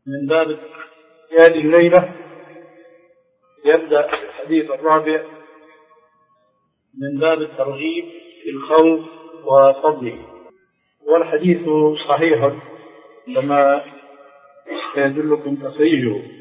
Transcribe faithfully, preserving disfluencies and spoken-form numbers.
من باب هذه الليلة يبدأ الحديث الرابع من باب الترغيب في الخوف وفضله، والحديث صحيح كما يدلكم تخريجه.